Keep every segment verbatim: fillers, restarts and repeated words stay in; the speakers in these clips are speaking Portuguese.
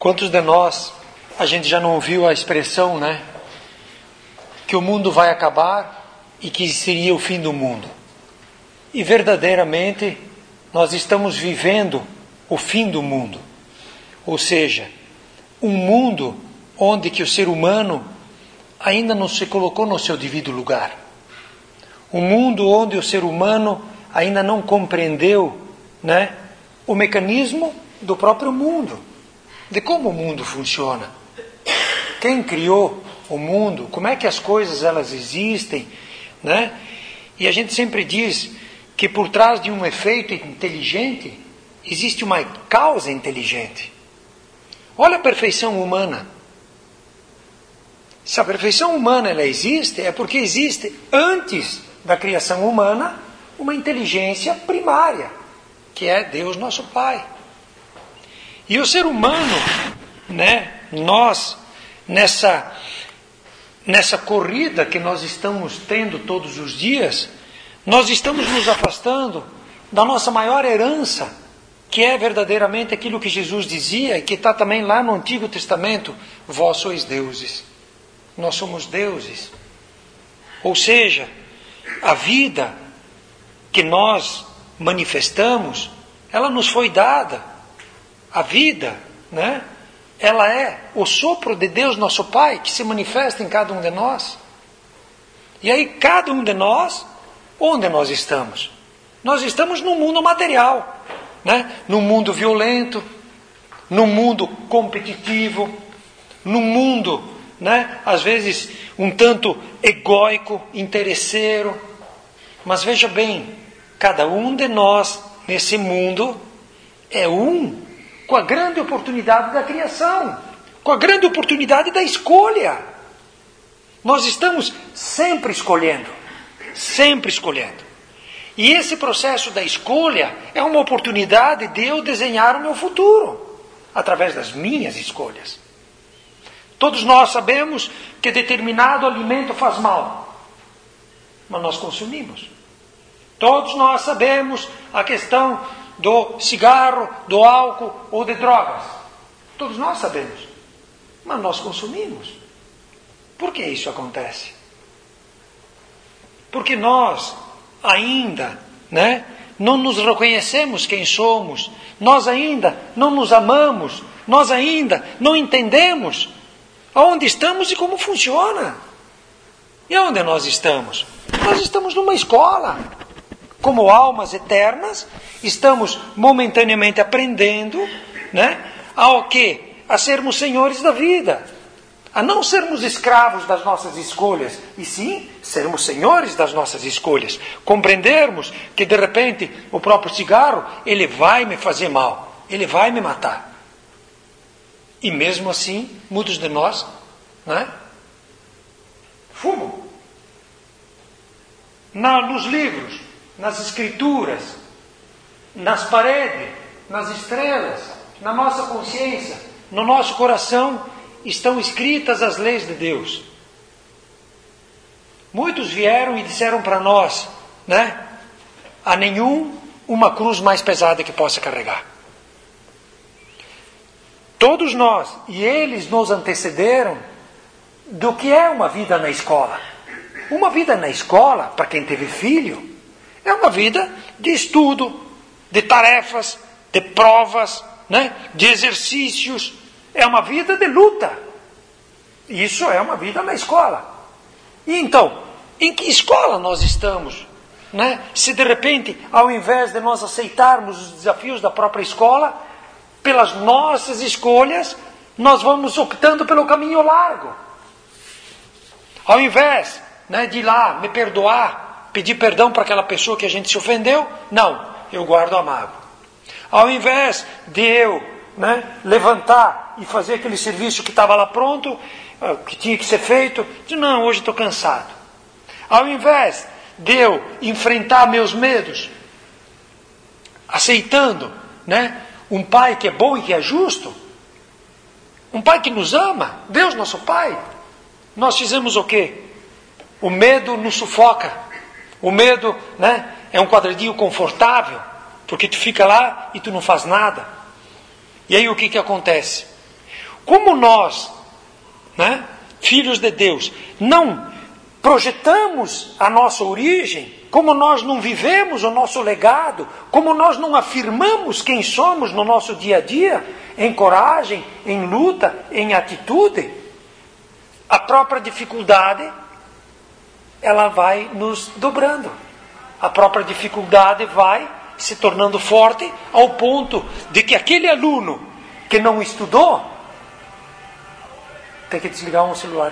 Quantos de nós, a gente já não ouviu a expressão, né? Que o mundo vai acabar e que seria o fim do mundo. E verdadeiramente, nós estamos vivendo o fim do mundo. Ou seja, um mundo onde que o ser humano ainda não se colocou no seu devido lugar. Um mundo onde o ser humano ainda não compreendeu, né, o mecanismo do próprio mundo, de como o mundo funciona. Quem criou o mundo, como é que as coisas elas existem, né? E a gente sempre diz que por trás de um efeito inteligente existe uma causa inteligente. Olha a perfeição humana. Se a perfeição humana ela existe, é porque existe antes da criação humana uma inteligência primária, que é Deus nosso Pai. E o ser humano, né, nós, nessa, nessa corrida que nós estamos tendo todos os dias, nós estamos nos afastando da nossa maior herança, que é verdadeiramente aquilo que Jesus dizia, e que está também lá no Antigo Testamento: vós sois deuses, nós somos deuses. Ou seja, a vida que nós manifestamos, ela nos foi dada. A vida, né? Ela é o sopro de Deus nosso Pai, que se manifesta em cada um de nós. E aí cada um de nós, onde nós estamos? Nós estamos no mundo material, né? No mundo violento, no mundo competitivo, no mundo, né, às vezes um tanto egóico, interesseiro. Mas veja bem, cada um de nós nesse mundo é um com a grande oportunidade da criação, com a grande oportunidade da escolha. Nós estamos sempre escolhendo, sempre escolhendo. E esse processo da escolha é uma oportunidade de eu desenhar o meu futuro, através das minhas escolhas. Todos nós sabemos que determinado alimento faz mal, mas nós consumimos. Todos nós sabemos a questão do cigarro, do álcool ou de drogas. Todos nós sabemos, mas nós consumimos. Por que isso acontece? Porque nós ainda, né, não nos reconhecemos quem somos, nós ainda não nos amamos, nós ainda não entendemos aonde estamos e como funciona. E onde nós estamos? Nós estamos numa escola. Como almas eternas, estamos momentaneamente aprendendo, né, ao quê? A sermos senhores da vida. A não sermos escravos das nossas escolhas, e sim sermos senhores das nossas escolhas. Compreendermos que de repente o próprio cigarro, ele vai me fazer mal, ele vai me matar. E mesmo assim, muitos de nós, né, fumam. Na, nos livros, nas escrituras, nas paredes, nas estrelas, na nossa consciência, no nosso coração, estão escritas as leis de Deus. Muitos vieram e disseram para nós, né? A nenhum uma cruz mais pesada que possa carregar. Todos nós, e eles nos antecederam do que é uma vida na escola. Uma vida na escola, para quem teve filho, é uma vida de estudo, de tarefas, de provas, né? De exercícios. É uma vida de luta. Isso é uma vida na escola. E então, em que escola nós estamos? Né? Se de repente, ao invés de nós aceitarmos os desafios da própria escola, pelas nossas escolhas, nós vamos optando pelo caminho largo. Ao invés, né, de ir lá, me perdoar, pedir perdão para aquela pessoa que a gente se ofendeu, não, eu guardo a mágoa. Ao invés de eu, né, levantar e fazer aquele serviço que estava lá pronto, que tinha que ser feito, digo, não, hoje estou cansado. Ao invés de eu enfrentar meus medos, aceitando, né, um pai que é bom e que é justo, um pai que nos ama, Deus nosso Pai, nós fizemos o quê? O medo nos sufoca. O medo, né, é um quadradinho confortável, porque tu fica lá e tu não faz nada. E aí o que que acontece? como nós, né, filhos de Deus, não projetamos a nossa origem, como nós não vivemos o nosso legado, como nós não afirmamos quem somos no nosso dia a dia, em coragem, em luta, em atitude, a própria dificuldade, ela vai nos dobrando. A própria dificuldade vai se tornando forte ao ponto de que aquele aluno que não estudou tem que desligar um celular.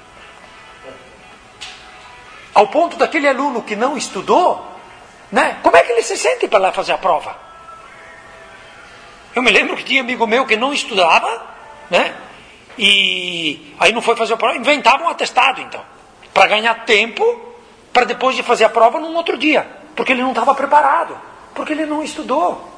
Ao ponto daquele aluno que não estudou, né? Como é que ele se sente para lá fazer a prova? Eu me lembro que tinha amigo meu que não estudava, né? E aí não foi fazer a prova, inventava um atestado então, para ganhar tempo, para depois de fazer a prova num outro dia, porque ele não estava preparado, porque ele não estudou.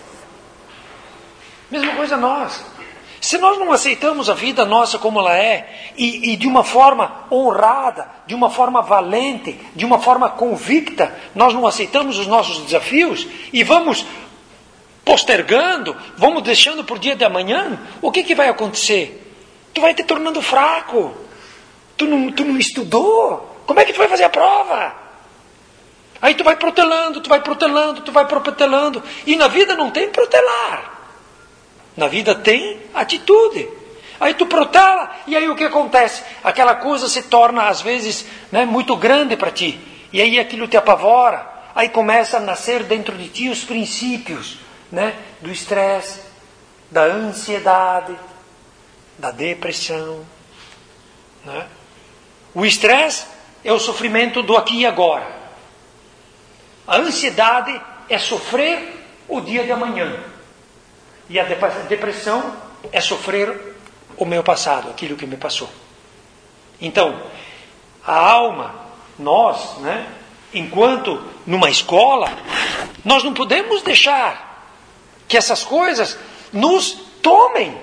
Mesma coisa nós. Se nós não aceitamos a vida nossa como ela é, e, e de uma forma honrada, de uma forma valente, de uma forma convicta, nós não aceitamos os nossos desafios e vamos postergando, vamos deixando por dia de amanhã, o que, que vai acontecer? Tu vai te tornando fraco. Tu não, tu não estudou. Como é que tu vai fazer a prova? Aí tu vai protelando, tu vai protelando, tu vai protelando. E na vida não tem protelar. Na vida tem atitude. Aí tu protela, e aí o que acontece? Aquela coisa se torna, às vezes, né, muito grande para ti. E aí aquilo te apavora. Aí começa a nascer dentro de ti os princípios, né, do estresse, da ansiedade, da depressão. Né? O estresse é o sofrimento do aqui e agora. A ansiedade é sofrer o dia de amanhã. E a depressão é sofrer o meu passado, aquilo que me passou. Então, a alma, nós, né, enquanto numa escola, nós não podemos deixar que essas coisas nos tomem.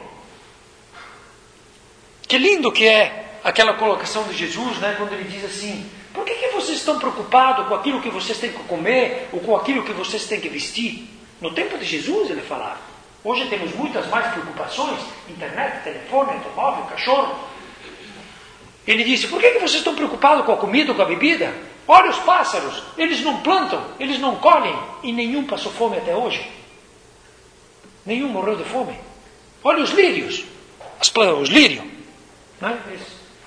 Que lindo que é aquela colocação de Jesus, né, quando ele diz assim: por que, que vocês estão preocupados com aquilo que vocês têm que comer ou com aquilo que vocês têm que vestir? No tempo de Jesus ele falava. Hoje temos muitas mais preocupações: internet, telefone, automóvel, cachorro. Ele disse: por que, que vocês estão preocupados com a comida ou com a bebida? Olha os pássaros, eles não plantam, eles não colhem, e nenhum passou fome até hoje. Nenhum morreu de fome. Olha os lírios, as plantas, os lírios. Não é? eles,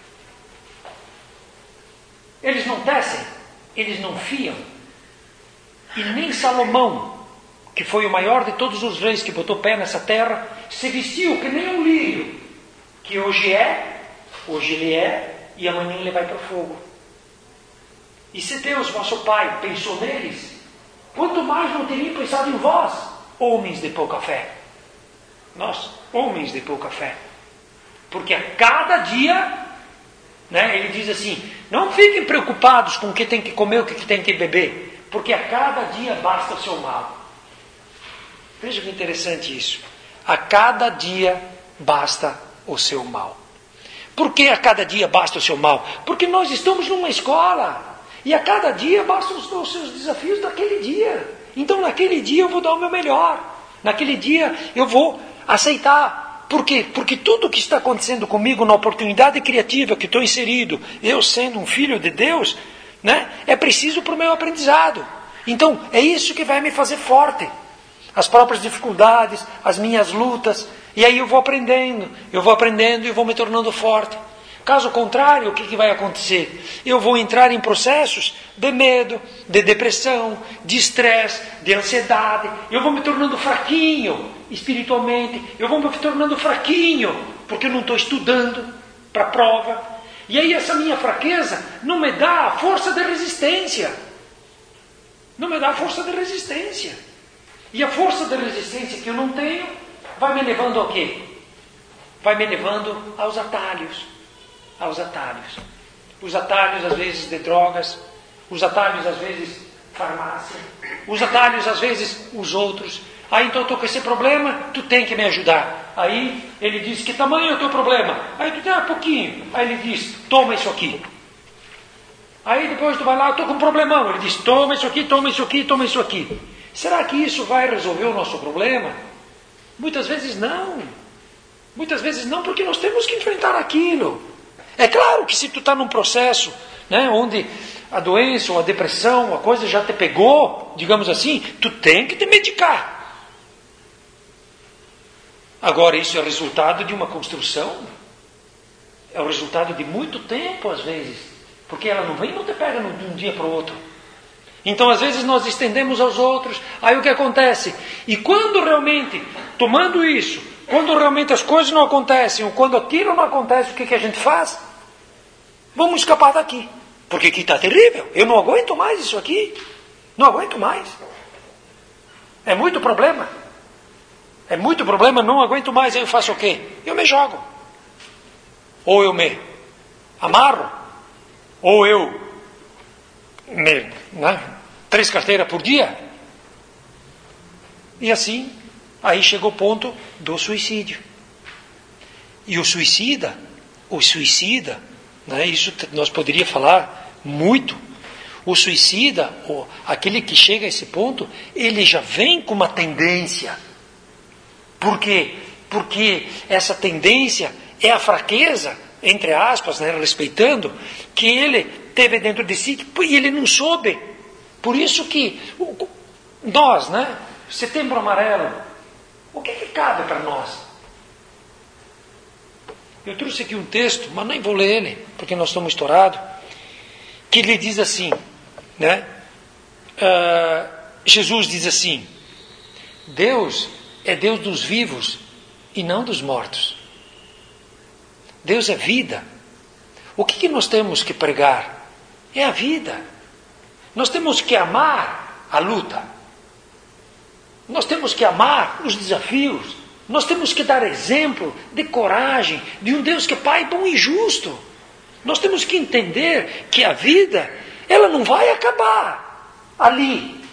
eles não tecem, eles não fiam. E nem Salomão, que foi o maior de todos os reis que botou pé nessa terra, se vestiu que nem um lírio, que hoje é, hoje ele é, e amanhã ele vai para o fogo. E se Deus, vosso Pai, pensou neles, quanto mais não teria pensado em vós, homens de pouca fé. Nós, homens de pouca fé. Porque a cada dia, né, ele diz assim: não fiquem preocupados com o que tem que comer, o que tem que beber, porque a cada dia basta o seu mal. Veja que interessante isso. A cada dia basta o seu mal. Por que a cada dia basta o seu mal? Porque nós estamos numa escola. E a cada dia bastam os, os seus desafios daquele dia. Então naquele dia eu vou dar o meu melhor. Naquele dia eu vou aceitar. Por quê? Porque tudo que está acontecendo comigo na oportunidade criativa que estou inserido, eu sendo um filho de Deus, né, é preciso para o meu aprendizado. Então é isso que vai me fazer forte. As próprias dificuldades, as minhas lutas, e aí eu vou aprendendo, eu vou aprendendo e vou me tornando forte. Caso contrário, o que, que vai acontecer? Eu vou entrar em processos de medo, de depressão, de estresse, de ansiedade. Eu vou me tornando fraquinho espiritualmente. Eu vou me tornando fraquinho porque eu não estou estudando para a prova. E aí essa minha fraqueza não me dá a força de resistência. Não me dá a força de resistência. E a força de resistência que eu não tenho vai me levando ao quê? Vai me levando aos atalhos. Aos atalhos. Os atalhos, às vezes, de drogas. Os atalhos, às vezes, farmácia. Os atalhos, às vezes, os outros. Aí, então, eu estou com esse problema, tu tem que me ajudar. Aí, ele diz, que tamanho é o teu problema? Aí, tu tem um pouquinho. Aí, ele diz, toma isso aqui. Aí, depois, tu vai lá, eu estou com um problemão. Ele diz, toma isso aqui, toma isso aqui, toma isso aqui. Será que isso vai resolver o nosso problema? Muitas vezes, não. Muitas vezes não, porque nós temos que enfrentar aquilo. É claro que se tu está num processo, né, onde a doença ou a depressão, a coisa já te pegou, digamos assim, tu tem que te medicar. Agora, isso é resultado de uma construção. É o resultado de muito tempo, às vezes. Porque ela não vem e não te pega de um dia para o outro. Então, às vezes, nós estendemos aos outros. Aí o que acontece? E quando realmente, tomando isso, quando realmente as coisas não acontecem, ou quando aquilo não acontece, o que, que a gente faz? Vamos escapar daqui. Porque aqui está terrível. Eu não aguento mais isso aqui. Não aguento mais. É muito problema. É muito problema, não aguento mais. Aí eu faço o quê? Eu me jogo. Ou eu me amarro. Ou eu me, né, três carteiras por dia. E assim, aí chegou o ponto do suicídio. E o suicida, o suicida, né, isso nós poderíamos falar muito. O suicida, ou aquele que chega a esse ponto, ele já vem com uma tendência. Por quê? Porque essa tendência é a fraqueza, entre aspas, né, respeitando, que ele teve dentro de si e ele não soube. Por isso que nós, né, Setembro Amarelo, o que, que cabe para nós? Eu trouxe aqui um texto, mas nem vou ler ele, porque nós estamos estourados, que ele diz assim, né? Uh, Jesus diz assim: Deus é Deus dos vivos e não dos mortos. Deus é vida. O que, que nós temos que pregar? É a vida. Nós temos que amar a luta. Nós temos que amar os desafios. Nós temos que dar exemplo de coragem, de um Deus que é Pai bom e justo. Nós temos que entender que a vida, ela não vai acabar ali.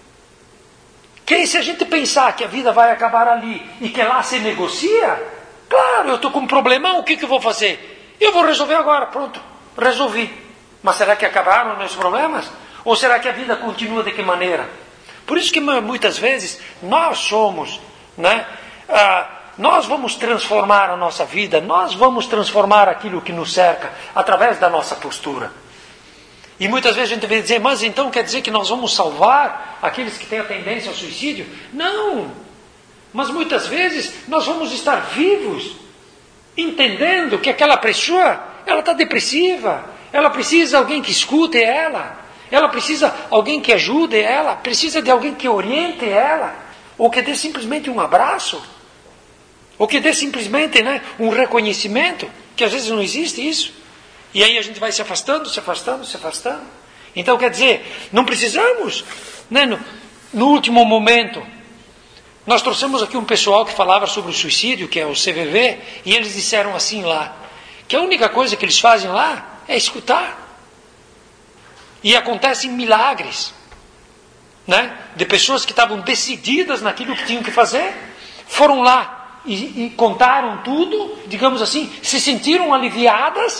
Que se a gente pensar que a vida vai acabar ali e que lá se negocia, claro, eu estou com um problemão, o que, que eu vou fazer? Eu vou resolver agora, pronto, resolvi. Mas será que acabaram meus problemas? Ou será que a vida continua de que maneira? Por isso que muitas vezes nós somos, né, ah, nós vamos transformar a nossa vida, nós vamos transformar aquilo que nos cerca através da nossa postura. E muitas vezes a gente vem dizer, mas então quer dizer que nós vamos salvar aqueles que têm a tendência ao suicídio? Não! Mas muitas vezes nós vamos estar vivos, entendendo que aquela pessoa, ela está depressiva, ela precisa de alguém que escute ela, ela precisa de alguém que ajude ela, precisa de alguém que oriente ela, ou que dê simplesmente um abraço, ou que dê simplesmente, né, um reconhecimento, que às vezes não existe isso. E aí a gente vai se afastando, se afastando, se afastando. Então quer dizer, não precisamos, né, no, no último momento. Nós trouxemos aqui um pessoal que falava sobre o suicídio, que é o C V V, e eles disseram assim lá, que a única coisa que eles fazem lá é escutar. E acontecem milagres, né, de pessoas que estavam decididas naquilo que tinham que fazer, foram lá e, e contaram tudo, digamos assim, se sentiram aliviadas,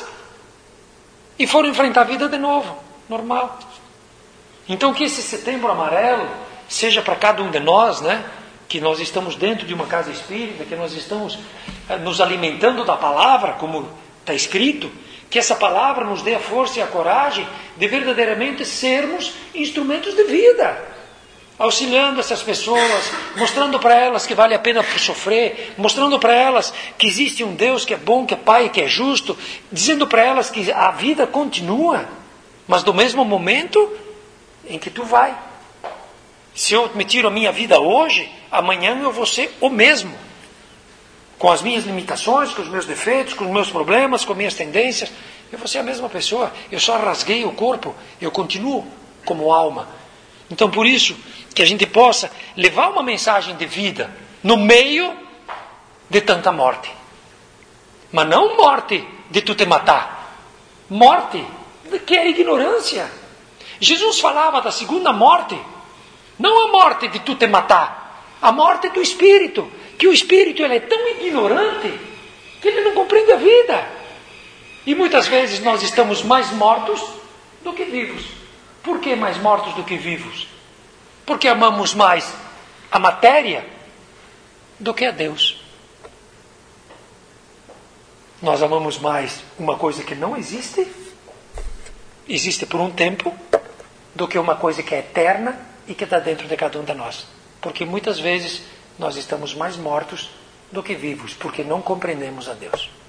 e foram enfrentar a vida de novo, normal. Então que esse Setembro Amarelo seja para cada um de nós, né? Que nós estamos dentro de uma casa espírita, que nós estamos eh, nos alimentando da palavra, como está escrito, que essa palavra nos dê a força e a coragem de verdadeiramente sermos instrumentos de vida, auxiliando essas pessoas, mostrando para elas que vale a pena sofrer, mostrando para elas que existe um Deus que é bom, que é Pai, que é justo, dizendo para elas que a vida continua, mas do mesmo momento em que tu vai. Se eu me tiro a minha vida hoje, amanhã eu vou ser o mesmo, com as minhas limitações, com os meus defeitos, com os meus problemas, com as minhas tendências, eu vou ser a mesma pessoa, eu só rasguei o corpo, eu continuo como alma. Então por isso que a gente possa levar uma mensagem de vida no meio de tanta morte. Mas não morte de tu te matar. Morte que é ignorância. Jesus falava da segunda morte. Não a morte de tu te matar. A morte do espírito. Que o espírito ele é tão ignorante que ele não compreende a vida. E muitas vezes nós estamos mais mortos do que vivos. Por que mais mortos do que vivos? Porque amamos mais a matéria do que a Deus. Nós amamos mais uma coisa que não existe, existe por um tempo, do que uma coisa que é eterna e que está dentro de cada um de nós. Porque muitas vezes nós estamos mais mortos do que vivos, porque não compreendemos a Deus.